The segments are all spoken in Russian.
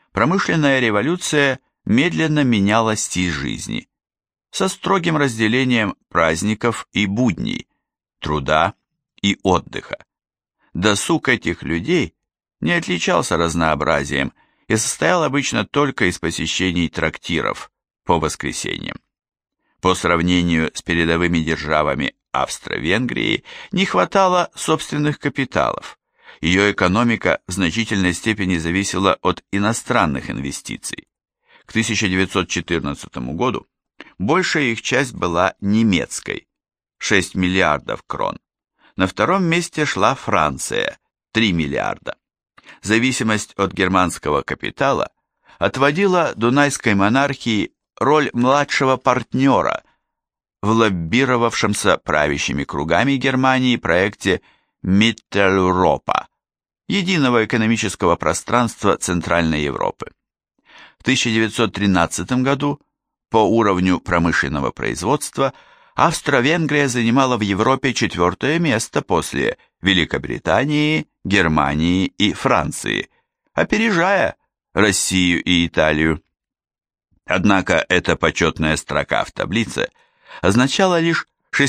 промышленная революция медленно меняла стиль жизни, со строгим разделением праздников и будней, труда и отдыха. Досуг этих людей не отличался разнообразием и состоял обычно только из посещений трактиров по воскресеньям. По сравнению с передовыми державами Австро-Венгрии не хватало собственных капиталов. Ее экономика в значительной степени зависела от иностранных инвестиций. К 1914 году большая их часть была немецкой, 6 миллиардов крон. На втором месте шла Франция, 3 миллиарда. Зависимость от германского капитала отводила Дунайской монархии роль младшего партнера в лоббировавшемся правящими кругами Германии проекте Mitteleuropa, единого экономического пространства Центральной Европы. В 1913 году по уровню промышленного производства Австро-Венгрия занимала в Европе 4-е место после Великобритании, Германии и Франции, опережая Россию и Италию. Однако эта почетная строка в таблице означала лишь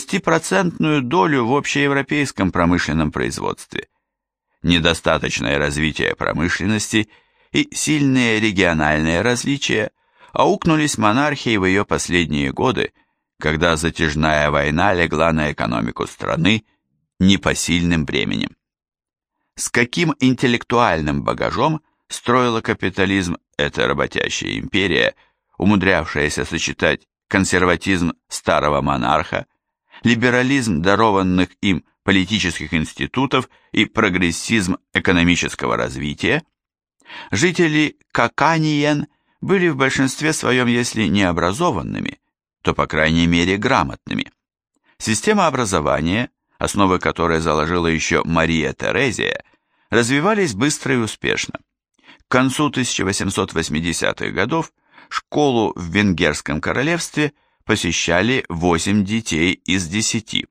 6% долю в общеевропейском промышленном производстве. Недостаточное развитие промышленности и сильные региональные различия аукнулись монархии в ее последние годы, когда затяжная война легла на экономику страны непосильным бременем. С каким интеллектуальным багажом строила капитализм эта работящая империя, умудрявшаяся сочетать консерватизм старого монарха, либерализм дарованных им политических институтов и прогрессизм экономического развития? Жители Каканиен были в большинстве своем, если не образованными, то, по крайней мере, грамотными. Система образования, основы которой заложила еще Мария Терезия, развивались быстро и успешно. К концу 1880-х годов школу в Венгерском королевстве посещали 8 детей из 10.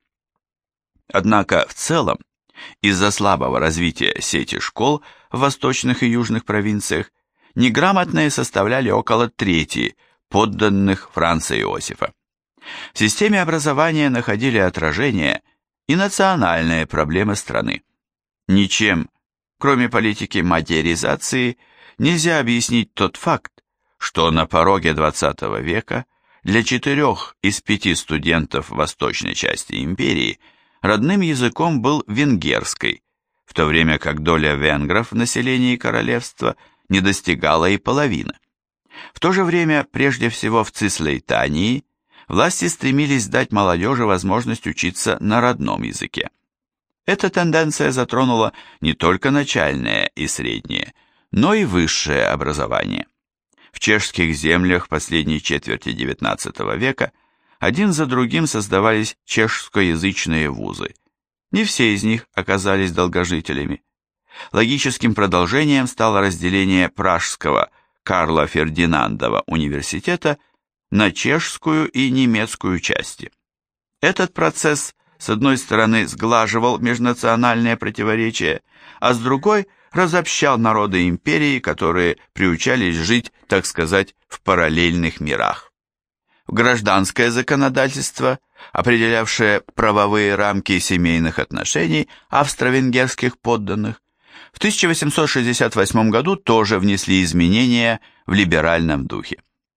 Однако в целом, из-за слабого развития сети школ в восточных и южных провинциях, неграмотные составляли около трети подданных Франца Иосифа. В системе образования находили отражение и национальные проблемы страны. Ничем, кроме политики материзации, нельзя объяснить тот факт, что на пороге XX века для 4 из 5 студентов восточной части империи родным языком был венгерский, в то время как доля венгров в населении королевства не достигала и половины. В то же время, прежде всего в Цислейтании, власти стремились дать молодежи возможность учиться на родном языке. Эта тенденция затронула не только начальное и среднее, но и высшее образование. В чешских землях последней четверти XIX века один за другим создавались чешскоязычные вузы. Не все из них оказались долгожителями. Логическим продолжением стало разделение Пражского Карла Фердинандова университета на чешскую и немецкую части. Этот процесс, с одной стороны, сглаживал межнациональные противоречия, а с другой разобщал народы империи, которые приучались жить, так сказать, в параллельных мирах. Гражданское законодательство, определявшее правовые рамки семейных отношений австро-венгерских подданных, в 1868 году тоже внесли изменения в либеральном духе.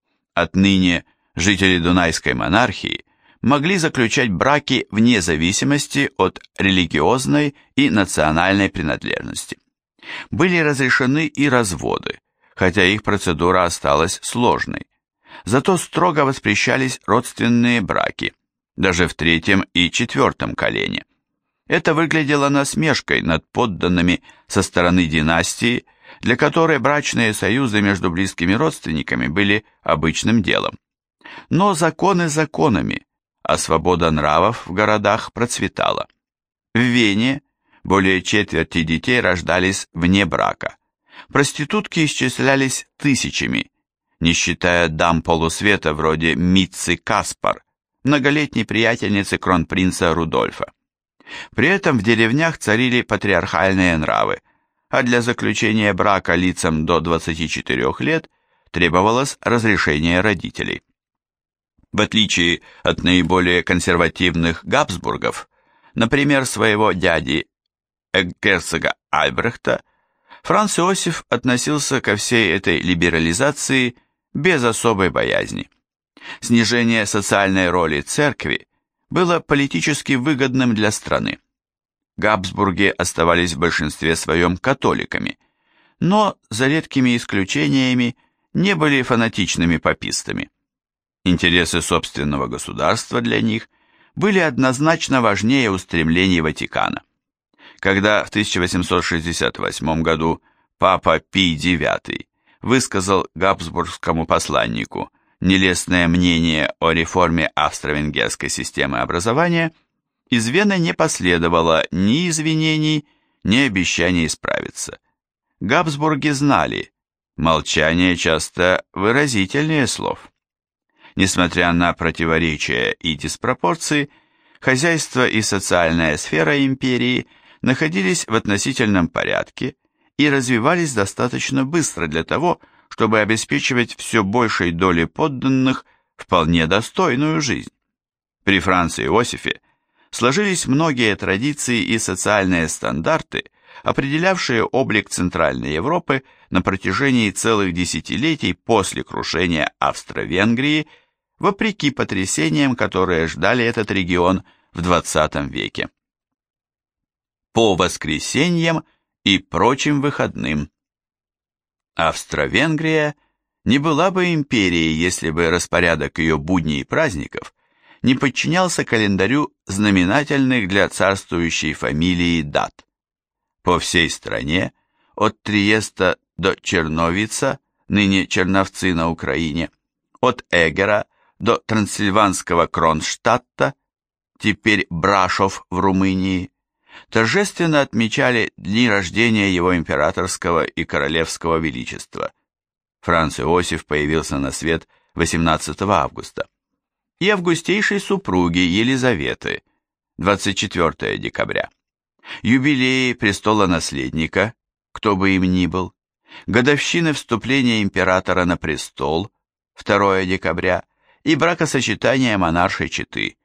Отныне жители Дунайской монархии могли заключать браки вне зависимости от религиозной и национальной принадлежности. Были разрешены и разводы, хотя их процедура осталась сложной. Зато строго воспрещались родственные браки, даже в 3-м и 4-м колене. Это выглядело насмешкой над подданными со стороны династии, для которой брачные союзы между близкими родственниками были обычным делом. Но законы законами, а свобода нравов в городах процветала. В Вене более четверти детей рождались вне брака. Проститутки исчислялись тысячами, не считая дам полусвета вроде Митцы Каспар, многолетней приятельницы кронпринца Рудольфа. При этом в деревнях царили патриархальные нравы, а для заключения брака лицам до 24 лет требовалось разрешение родителей. В отличие от наиболее консервативных Габсбургов, например, своего дяди герцога Альбрехта, Франц Иосиф относился ко всей этой либерализации без особой боязни. Снижение социальной роли церкви было политически выгодным для страны. Габсбурги оставались в большинстве своем католиками, но, за редкими исключениями, не были фанатичными папистами. Интересы собственного государства для них были однозначно важнее устремлений Ватикана. Когда в 1868 году папа Пий IX высказал габсбургскому посланнику нелестное мнение о реформе австро-венгерской системы образования, из Вены не последовало ни извинений, ни обещаний исправиться. Габсбурги знали, молчание часто выразительнее слов. Несмотря на противоречия и диспропорции, хозяйство и социальная сфера империи находились в относительном порядке и развивались достаточно быстро для того, чтобы обеспечивать все большей доле подданных вполне достойную жизнь. При Франце Иосифе сложились многие традиции и социальные стандарты, определявшие облик Центральной Европы на протяжении целых десятилетий после крушения Австро-Венгрии, вопреки потрясениям, которые ждали этот регион в XX веке. По воскресеньям и прочим выходным. Австро-Венгрия не была бы империей, если бы распорядок ее будней и праздников не подчинялся календарю знаменательных для царствующей фамилии дат. По всей стране, от Триеста до Черновица, ныне Черновцы на Украине, от Эгера до Трансильванского Кронштадта, теперь Брашов в Румынии, торжественно отмечали дни рождения его императорского и королевского величества. Франц Иосиф появился на свет 18 августа, и августейшей супруги Елизаветы, 24 декабря. Юбилеи престолонаследника, кто бы им ни был, годовщины вступления императора на престол, 2 декабря, и бракосочетания монаршей четы,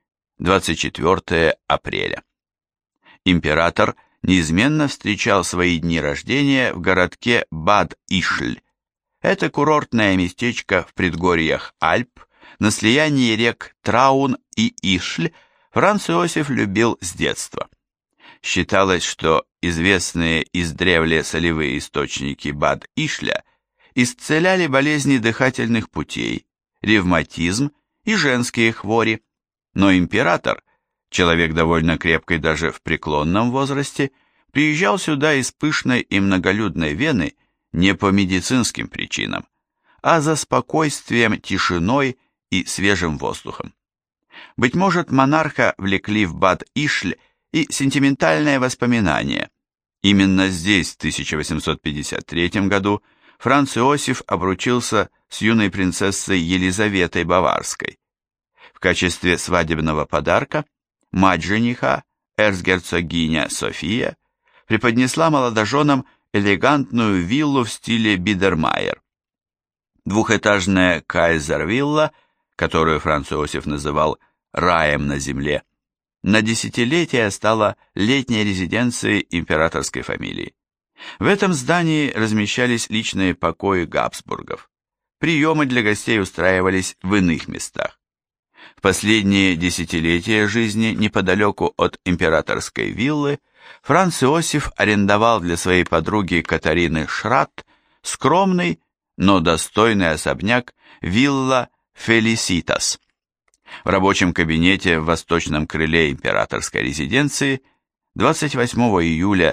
24 апреля. Император неизменно встречал свои дни рождения в городке Бад-Ишль. Это курортное местечко в предгорьях Альп, на слиянии рек Траун и Ишль. Франц Иосиф любил с детства. Считалось, что известные издревле солевые источники Бад-Ишля исцеляли болезни дыхательных путей, ревматизм и женские хвори, но император, человек довольно крепкий даже в преклонном возрасте, приезжал сюда из пышной и многолюдной Вены не по медицинским причинам, а за спокойствием, тишиной и свежим воздухом. Быть может, монарха влекли в Бад-Ишль и сентиментальные воспоминания. Именно здесь, в 1853 году, Франц Иосиф обручился с юной принцессой Елизаветой Баварской. В качестве свадебного подарка мать жениха, эрцгерцогиня София, преподнесла молодоженам элегантную виллу в стиле Бидермайер. Двухэтажная Кайзервилла, которую Франц Иосиф называл «раем на земле», на десятилетия стала летней резиденцией императорской фамилии. В этом здании размещались личные покои Габсбургов. Приемы для гостей устраивались в иных местах. В последние десятилетия жизни неподалеку от императорской виллы Франц Иосиф арендовал для своей подруги Катарины Шрат скромный, но достойный особняк вилла Фелиситас. В рабочем кабинете в восточном крыле императорской резиденции 28 июля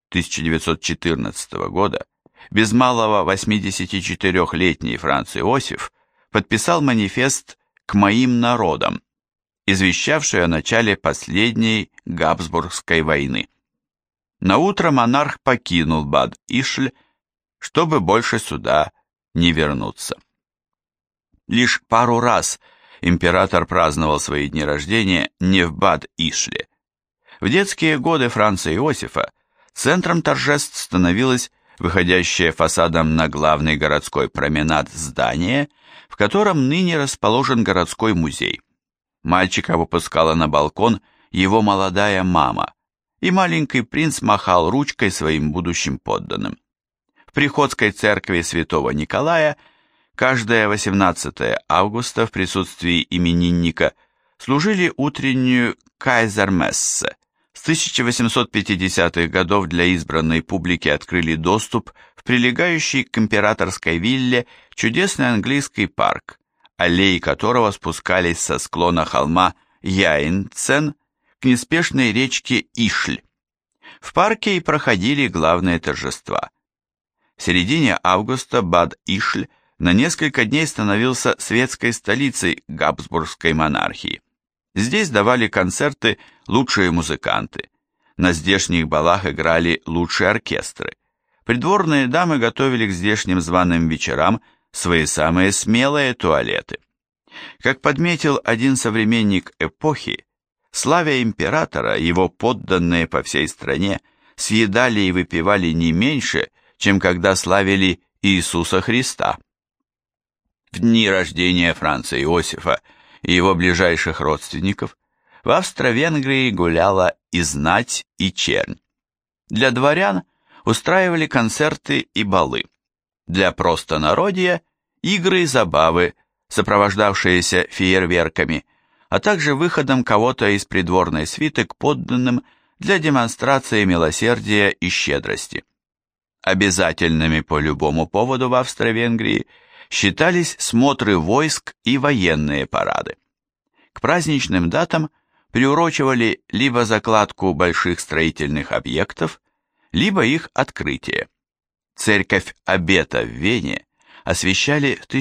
1914 года без малого 84-летний Франц Иосиф подписал манифест «К моим народам», извещавший о начале последней Габсбургской войны. Наутро монарх покинул Бад-Ишль, чтобы больше сюда не вернуться. Лишь пару раз император праздновал свои дни рождения не в Бад-Ишле. В детские годы Франца Иосифа Центром торжеств становилось выходящее фасадом на главный городской променад здание, в котором ныне расположен городской музей. Мальчика выпускала на балкон его молодая мама, и маленький принц махал ручкой своим будущим подданным. В приходской церкви святого Николая каждое 18 августа в присутствии именинника служили утреннюю кайзермессе. С 1850-х годов для избранной публики открыли доступ в прилегающий к императорской вилле чудесный английский парк, аллеи которого спускались со склона холма Яйнцен к неспешной речке Ишль. В парке и проходили главные торжества. В середине августа Бад Ишль на несколько дней становился светской столицей Габсбургской монархии. Здесь давали концерты лучшие музыканты. На здешних балах играли лучшие оркестры. Придворные дамы готовили к здешним званым вечерам свои самые смелые туалеты. Как подметил один современник эпохи, славя императора, его подданные по всей стране съедали и выпивали не меньше, чем когда славили Иисуса Христа. В дни рождения Франца Иосифа и его ближайших родственников в Австро-Венгрии гуляла и знать, и чернь. Для дворян устраивали концерты и балы. Для простонародья – игры и забавы, сопровождавшиеся фейерверками, а также выходом кого-то из придворной свиты к подданным для демонстрации милосердия и щедрости. Обязательными по любому поводу в Австро-Венгрии считались смотры войск и военные парады. К праздничным датам приурочивали либо закладку больших строительных объектов, либо их открытие. Церковь Обета в Вене освящали в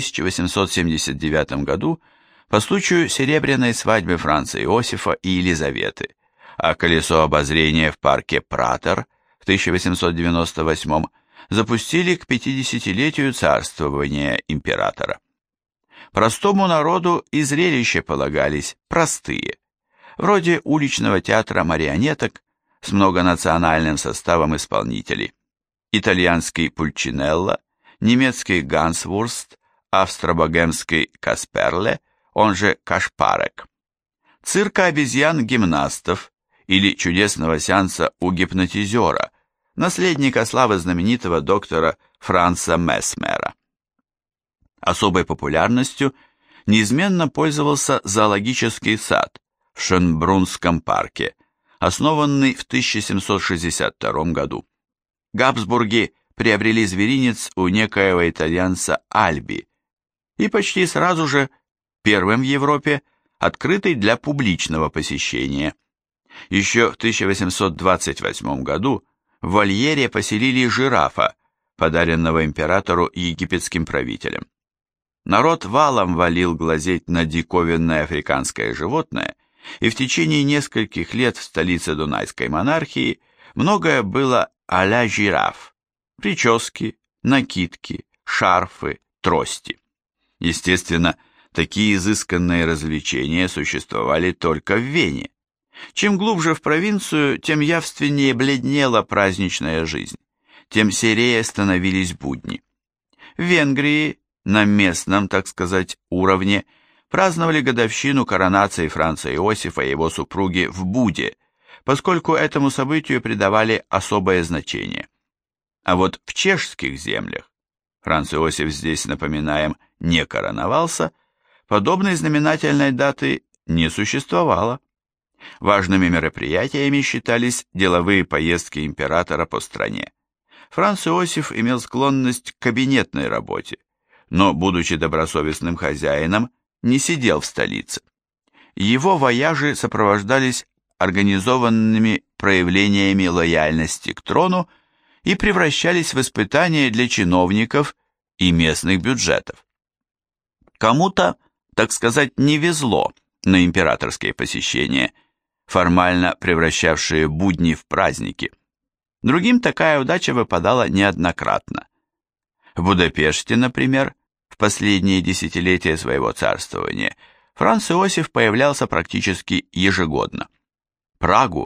1879 году по случаю серебряной свадьбы Франца Иосифа и Елизаветы, а колесо обозрения в парке Пратер в 1898 запустили к 50-летию царствования императора. Простому народу и зрелища полагались простые, вроде уличного театра марионеток с многонациональным составом исполнителей: итальянский пульчинелло, немецкий гансвурст, австро-богемский касперле, он же кашпарек, цирка обезьян-гимнастов или чудесного сеанса у гипнотизера, наследника славы знаменитого доктора Франца Месмера. Особой популярностью неизменно пользовался зоологический сад в Шönbrunнском парке, основанный в 1762 году. Габсбурги приобрели зверинец у некоего итальянца Альби и почти сразу же, первым в Европе, открытый для публичного посещения. Еще в 1828 году в вольере поселили жирафа, подаренного императору египетским правителем. Народ валом валил глазеть на диковинное африканское животное, и в течение нескольких лет в столице Дунайской монархии многое было а-ля жираф: прически, накидки, шарфы, трости. Естественно, такие изысканные развлечения существовали только в Вене. Чем глубже в провинцию, тем явственнее бледнела праздничная жизнь, тем серее становились будни. В Венгрии, на местном, так сказать, уровне, праздновали годовщину коронации Франца Иосифа и его супруги в Буде, поскольку этому событию придавали особое значение. А вот в чешских землях, Франц Иосиф здесь, напоминаем, не короновался, подобной знаменательной даты не существовало. Важными мероприятиями считались деловые поездки императора по стране. Франц Иосиф имел склонность к кабинетной работе, но, будучи добросовестным хозяином, не сидел в столице. Его вояжи сопровождались организованными проявлениями лояльности к трону и превращались в испытания для чиновников и местных бюджетов. Кому-то, так сказать, не везло на императорские посещения, формально превращавшие будни в праздники. Другим такая удача выпадала неоднократно. В Будапеште, например, в последние десятилетия своего царствования Франц Иосиф появлялся практически ежегодно. Прагу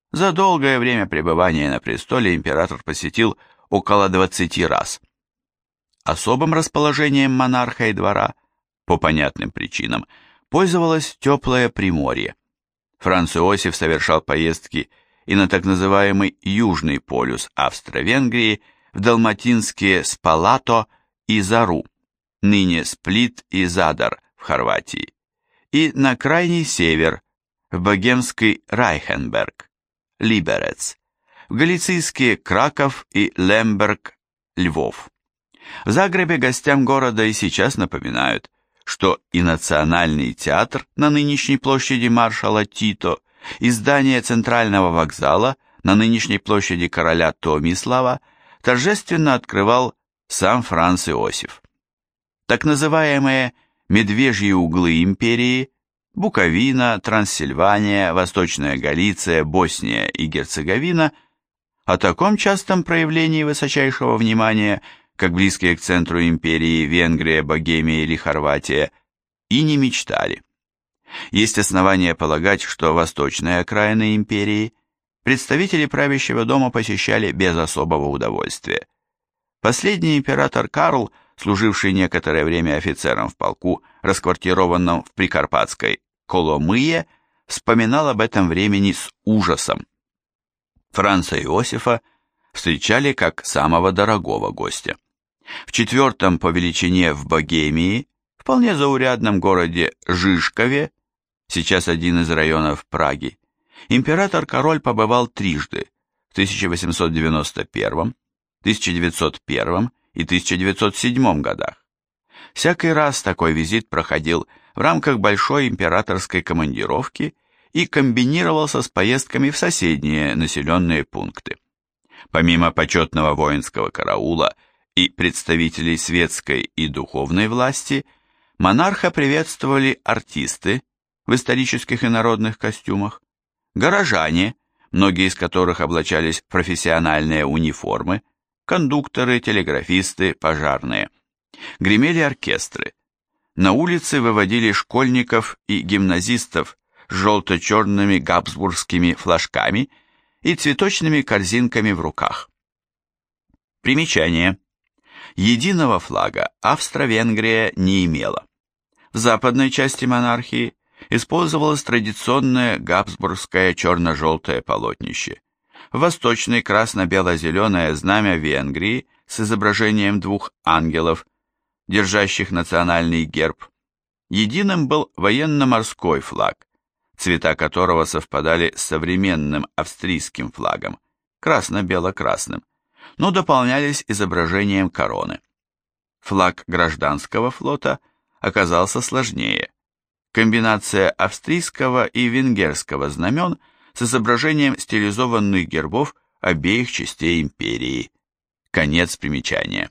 За долгое время пребывания на престоле император посетил около 20 раз. Особым расположением монарха и двора, по понятным причинам, пользовалось теплое Приморье. Франц Иосиф совершал поездки и на так называемый Южный полюс Австро-Венгрии, в далматинские Спалато и Зару, ныне Сплит и Задар в Хорватии, и на крайний север, в богемский Райхенберг, Либерец, в галицийские Краков и Лемберг, Львов. В Загребе гостям города и сейчас напоминают, что и Национальный театр на нынешней площади маршала Тито, и здание Центрального вокзала на нынешней площади короля Томислава торжественно открывал сам Франц Иосиф. Так называемые «медвежьи углы империи» Буковина, Трансильвания, Восточная Галиция, Босния и Герцеговина о таком частом проявлении высочайшего внимания, как близкие к центру империи Венгрия, Богемия или Хорватия, и не мечтали. Есть основания полагать, что восточные окраины империи представители правящего дома посещали без особого удовольствия. Последний император Карл, служивший некоторое время офицером в полку, расквартированном в прикарпатской Коломые, вспоминал об этом времени с ужасом. Франца Иосифа встречали как самого дорогого гостя. В четвертом по величине в Богемии, вполне заурядном городе Жишкове, сейчас один из районов Праги, император-король побывал трижды, в 1891, 1901 и 1907 годах. Всякий раз такой визит проходил в рамках большой императорской командировки и комбинировался с поездками в соседние населенные пункты. Помимо почетного воинского караула и представителей светской и духовной власти, монарха приветствовали артисты в исторических и народных костюмах, горожане, многие из которых облачались в профессиональные униформы, кондукторы, телеграфисты, пожарные. Гремели оркестры. На улице выводили школьников и гимназистов с желто-черными габсбургскими флажками и цветочными корзинками в руках. Примечание. Единого флага Австро-Венгрия не имела. В западной части монархии использовалось традиционное габсбургское черно-желтое полотнище. В восточной красно-бело-зеленое знамя Венгрии с изображением двух ангелов, держащих национальный герб. Единым был военно-морской флаг, цвета которого совпадали с современным австрийским флагом, красно-бело-красным, но дополнялись изображением короны. Флаг гражданского флота оказался сложнее. Комбинация австрийского и венгерского знамен с изображением стилизованных гербов обеих частей империи. Конец примечания.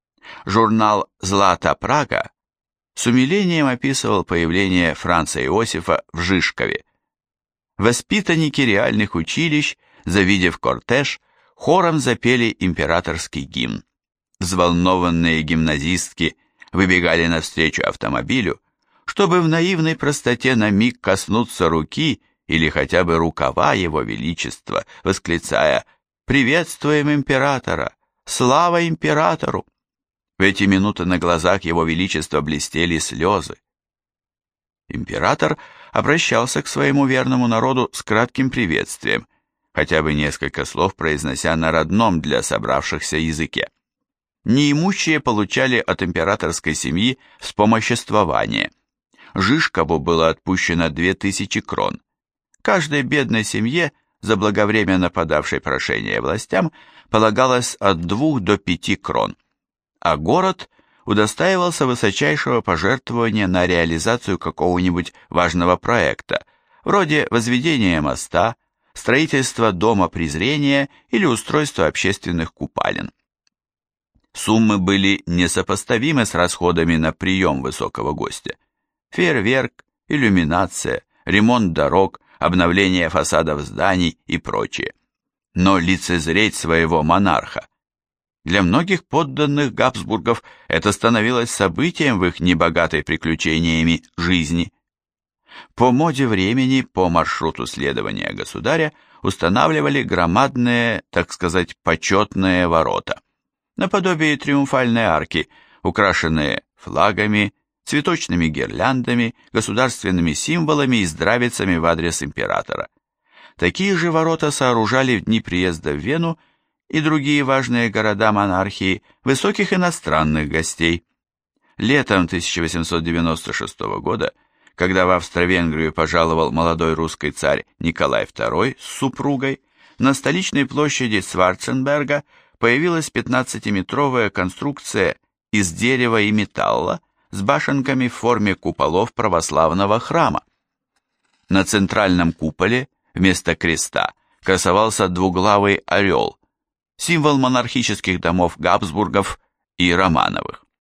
Журнал «Злата Прага» с умилением описывал появление Франца Иосифа в Жишкове. Воспитанники реальных училищ, завидев кортеж, хором запели императорский гимн. Взволнованные гимназистки выбегали навстречу автомобилю, чтобы в наивной простоте на миг коснуться руки или хотя бы рукава его величества, восклицая «Приветствуем императора! Слава императору!». В эти минуты на глазах его величества блестели слезы. Император обращался к своему верному народу с кратким приветствием, хотя бы несколько слов произнося на родном для собравшихся языке. Неимущие получали от императорской семьи вспомоществование. Жишкову было отпущено 2000 крон. Каждой бедной семье, заблаговременно подавшей прошение властям, полагалось от 2 до 5 крон, а город удостаивался высочайшего пожертвования на реализацию какого-нибудь важного проекта, вроде возведения моста, строительства дома презрения или устройства общественных купалин. Суммы были несопоставимы с расходами на прием высокого гостя. Фейерверк, иллюминация, ремонт дорог, обновление фасадов зданий и прочее. Но лицезреть своего монарха. Для многих подданных Габсбургов это становилось событием в их небогатой приключениями жизни. По моде времени, по маршруту следования государя, устанавливали громадные, так сказать, почетные ворота, наподобие триумфальной арки, украшенные флагами, цветочными гирляндами, государственными символами и здравицами в адрес императора. Такие же ворота сооружали в дни приезда в Вену и другие важные города монархии высоких иностранных гостей. Летом 1896 года, когда в Австро-Венгрию пожаловал молодой русский царь Николай II с супругой, на столичной площади Сварценберга появилась 15-метровая конструкция из дерева и металла с башенками в форме куполов православного храма. На центральном куполе вместо креста красовался двуглавый орел, символ монархических домов Габсбургов и Романовых.